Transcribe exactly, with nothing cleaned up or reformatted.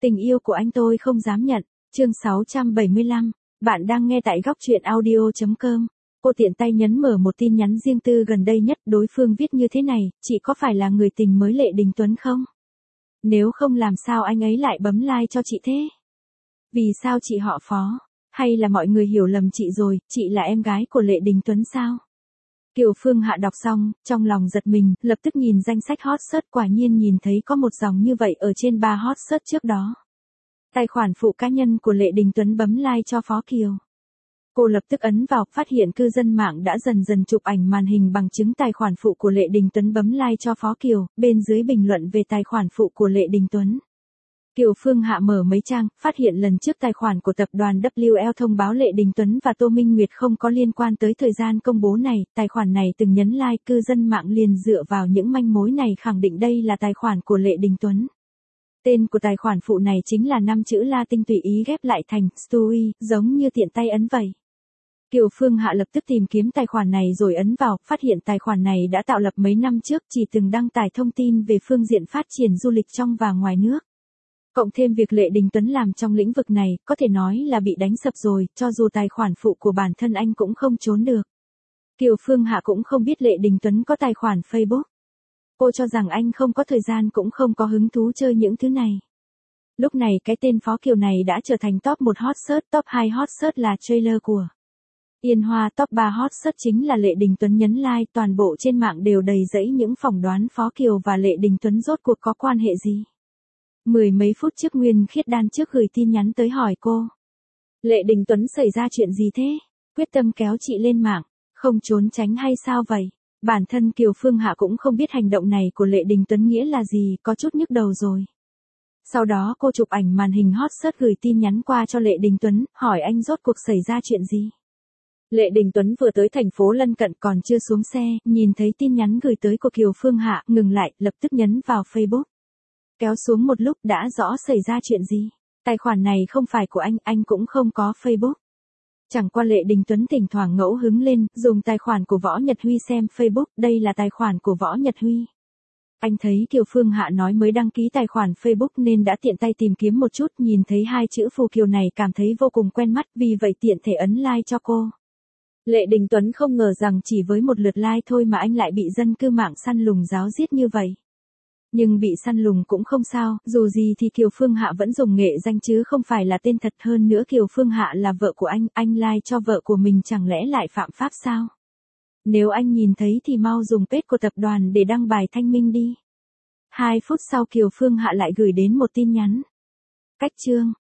Tình yêu của anh tôi không dám nhận. Chương sáu trăm bảy mươi lăm. Bạn đang nghe tại góc truyện audio chấm com. Cô tiện tay nhấn mở một tin nhắn riêng tư gần đây nhất, đối phương viết như thế này: chị có phải là người tình mới Lệ Đình Tuấn không? Nếu không làm sao anh ấy lại bấm like cho chị thế? Vì sao chị họ Phó? Hay là mọi người hiểu lầm chị rồi, chị là em gái của Lệ Đình Tuấn sao? Kiều Phương Hạ đọc xong, trong lòng giật mình, lập tức nhìn danh sách hot search, quả nhiên nhìn thấy có một dòng như vậy ở trên ba hot search trước đó. Tài khoản phụ cá nhân của Lệ Đình Tuấn bấm like cho Phó Kiều. Cô lập tức ấn vào, phát hiện cư dân mạng đã dần dần chụp ảnh màn hình bằng chứng tài khoản phụ của Lệ Đình Tuấn bấm like cho Phó Kiều, bên dưới bình luận về tài khoản phụ của Lệ Đình Tuấn. Kiều Phương Hạ mở mấy trang, phát hiện lần trước tài khoản của tập đoàn vê kép lờ thông báo Lệ Đình Tuấn và Tô Minh Nguyệt không có liên quan tới thời gian công bố này, tài khoản này từng nhấn like, cư dân mạng liền dựa vào những manh mối này khẳng định đây là tài khoản của Lệ Đình Tuấn. Tên của tài khoản phụ này chính là năm chữ Latin tùy ý ghép lại thành Stewie, giống như tiện tay ấn vậy. Kiều Phương Hạ lập tức tìm kiếm tài khoản này rồi ấn vào, phát hiện tài khoản này đã tạo lập mấy năm trước, chỉ từng đăng tải thông tin về phương diện phát triển du lịch trong và ngoài nước. Cộng thêm việc Lệ Đình Tuấn làm trong lĩnh vực này, có thể nói là bị đánh sập rồi, cho dù tài khoản phụ của bản thân anh cũng không trốn được. Kiều Phương Hạ cũng không biết Lệ Đình Tuấn có tài khoản Facebook. Cô cho rằng anh không có thời gian cũng không có hứng thú chơi những thứ này. Lúc này cái tên Phó Kiều này đã trở thành top một hot search, top hai hot search là trailer của Yên Hoa, top ba hot search chính là Lệ Đình Tuấn nhấn like, toàn bộ trên mạng đều đầy rẫy những phỏng đoán Phó Kiều và Lệ Đình Tuấn rốt cuộc có quan hệ gì. Mười mấy phút trước Nguyên Khiết Đan trước gửi tin nhắn tới hỏi cô: Lệ Đình Tuấn xảy ra chuyện gì thế? Quyết tâm kéo chị lên mạng, không trốn tránh hay sao vậy? Bản thân Kiều Phương Hạ cũng không biết hành động này của Lệ Đình Tuấn nghĩa là gì, có chút nhức đầu rồi. Sau đó cô chụp ảnh màn hình hot search gửi tin nhắn qua cho Lệ Đình Tuấn, hỏi anh rốt cuộc xảy ra chuyện gì. Lệ Đình Tuấn vừa tới thành phố lân cận còn chưa xuống xe, nhìn thấy tin nhắn gửi tới của Kiều Phương Hạ, ngừng lại, lập tức nhấn vào Facebook. Kéo xuống một lúc đã rõ xảy ra chuyện gì. Tài khoản này không phải của anh, anh cũng không có Facebook. Chẳng qua Lệ Đình Tuấn thỉnh thoảng ngẫu hứng lên, dùng tài khoản của Võ Nhật Huy xem Facebook, đây là tài khoản của Võ Nhật Huy. Anh thấy Kiều Phương Hạ nói mới đăng ký tài khoản Facebook nên đã tiện tay tìm kiếm một chút, nhìn thấy hai chữ Phù Kiều này cảm thấy vô cùng quen mắt, vì vậy tiện thể ấn like cho cô. Lệ Đình Tuấn không ngờ rằng chỉ với một lượt like thôi mà anh lại bị dân cư mạng săn lùng ráo riết như vậy. Nhưng bị săn lùng cũng không sao, dù gì thì Kiều Phương Hạ vẫn dùng nghệ danh chứ không phải là tên thật, hơn nữa Kiều Phương Hạ là vợ của anh, anh like cho vợ của mình chẳng lẽ lại phạm pháp sao? Nếu anh nhìn thấy thì mau dùng page của tập đoàn để đăng bài thanh minh đi. Hai phút sau Kiều Phương Hạ lại gửi đến một tin nhắn. Cách chương.